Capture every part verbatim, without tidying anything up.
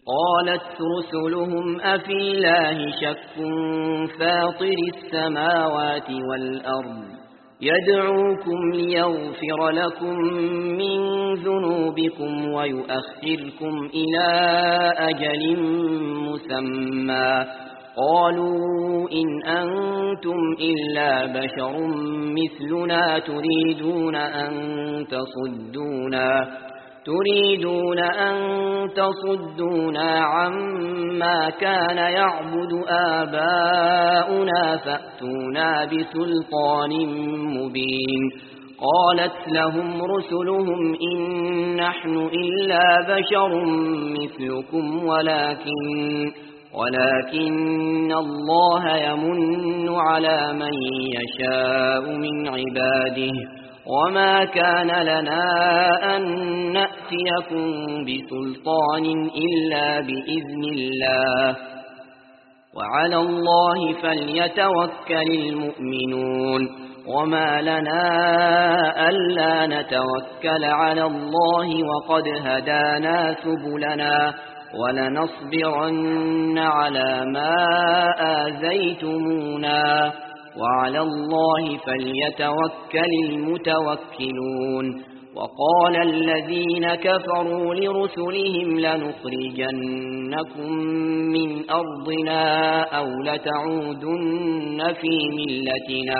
قالت رسلهم أفي الله شك فاطر السماوات والأرض يدعوكم ليغفر لكم من ذنوبكم ويؤخركم إلى أجل مسمى قالوا إن أنتم إلا بشر مثلنا تريدون أن تصدونا تريدون أن تصدونا عما كان يعبد آباؤنا فأتونا بسلطان مبين قالت لهم رسلهم إن نحن إلا بشر مثلكم ولكن ولكن الله يمن على من يشاء من عباده وما كان لنا أن نأتيكم بسلطان إلا بإذن الله وعلى الله فليتوكل المؤمنون وما لنا ألا نتوكل على الله وقد هدانا سبلنا ولنصبرن على ما آذيتمونا وعلى الله فليتوكل المتوكلون وقال الذين كفروا لرسلهم لنخرجنكم من أرضنا أو لتعودن في ملتنا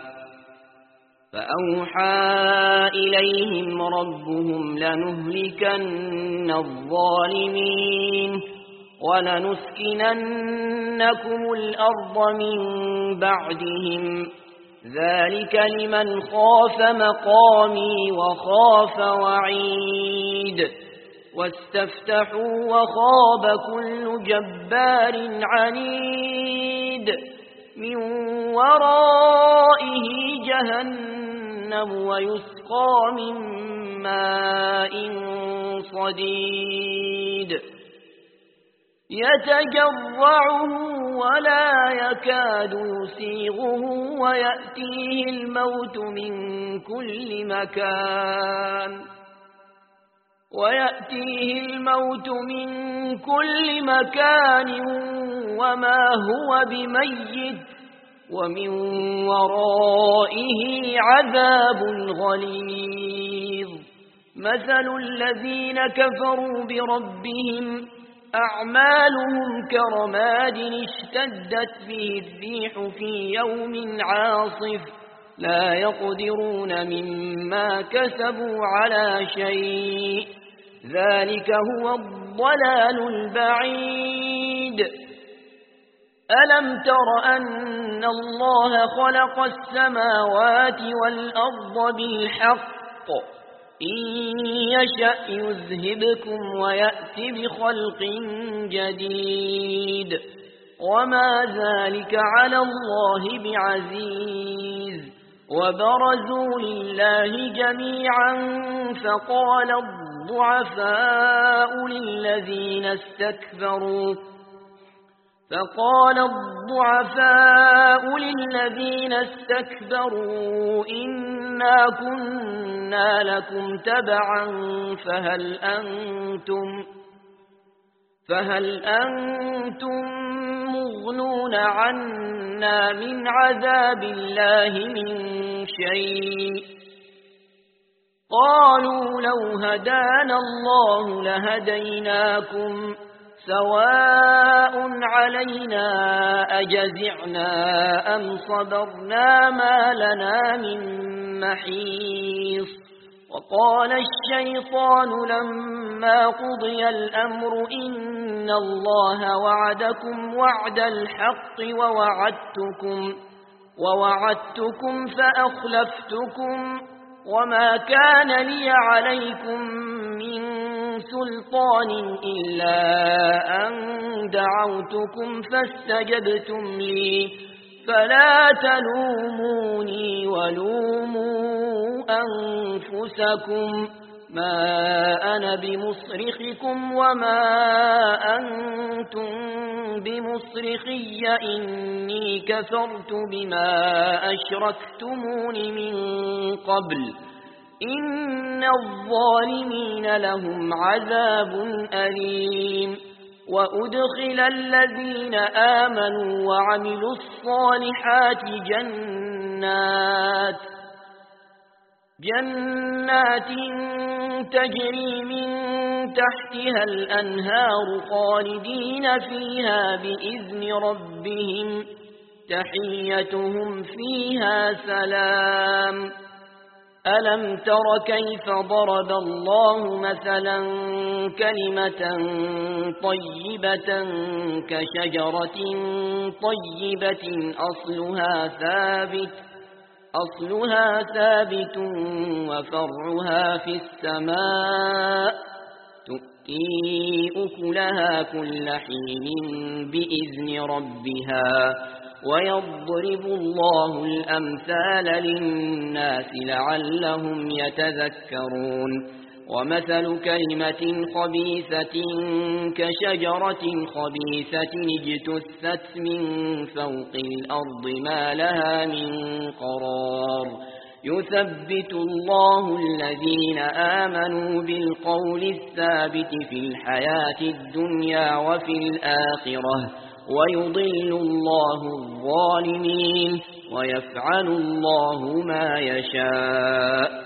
فأوحى إليهم ربهم لنهلكن الظالمين ولنسكننكم الأرض من بعدهم ذلك لمن خاف مقامي وخاف وعيد واستفتحوا وخاب كل جبار عنيد من ورائه جهنم ويسقى من ماء صديد يتجرعه ولا يكاد يسيغه ويأتيه الموت من كل مكان ويأتيه الموت من كل مكان وما هو بميت ومن ورائه عذاب غليظ مثل الذين كفروا بربهم أعمالهم كرماد اشتدت به الريح في يوم عاصف لا يقدرون مما كسبوا على شيء ذلك هو الضلال البعيد ألم تر أن الله خلق السماوات والأرض بالحق إن يشأ يذهبكم ويأتي بخلق جديد وما ذلك على الله بعزيز وبرزوا لله جميعا فقال الضعفاء للذين استكبروا فقال الضعفاء للذين استكبروا إنا كنا لكم تبعا فهل أنتم فهل أنتم مغنون عنا من عذاب الله من شيء قالوا لو هدانا الله لهديناكم سواء علينا أجزعنا أم صبرنا ما لنا من محيص وقال الشيطان لما قضي الأمر إن الله وعدكم وعد الحق ووعدتكم ووعدتكم فأخلفتكم وما كان لي عليكم من سلطان إلا أن دعوتكم فاستجبتم لي فلا تلوموني ولوموا أنفسكم ما أنا بمصرخكم وما أنتم بمصرخي إني كفرت بما أشركتمون من قبل إن الظالمين لهم عذاب أليم وأدخل الذين آمنوا وعملوا الصالحات جنات جنات تجري من تحتها الأنهار خالدين فيها بإذن ربهم تحيتهم فيها سلام. ألم تر كيف ضرب الله مثلا كلمة طيبة كشجرة طيبة أصلها ثابت أصلها ثابت وفرعها في السماء تؤتي أكلها كل حين بإذن ربها ويضرب الله الأمثال للناس لعلهم يتذكرون. ومثل كلمة خبيثة كشجرة خبيثة اجتثت من فوق الأرض ما لها من قرار يثبت الله الذين آمنوا بالقول الثابت في الحياة الدنيا وفي الآخرة ويضل الله الظالمين ويفعل الله ما يشاء.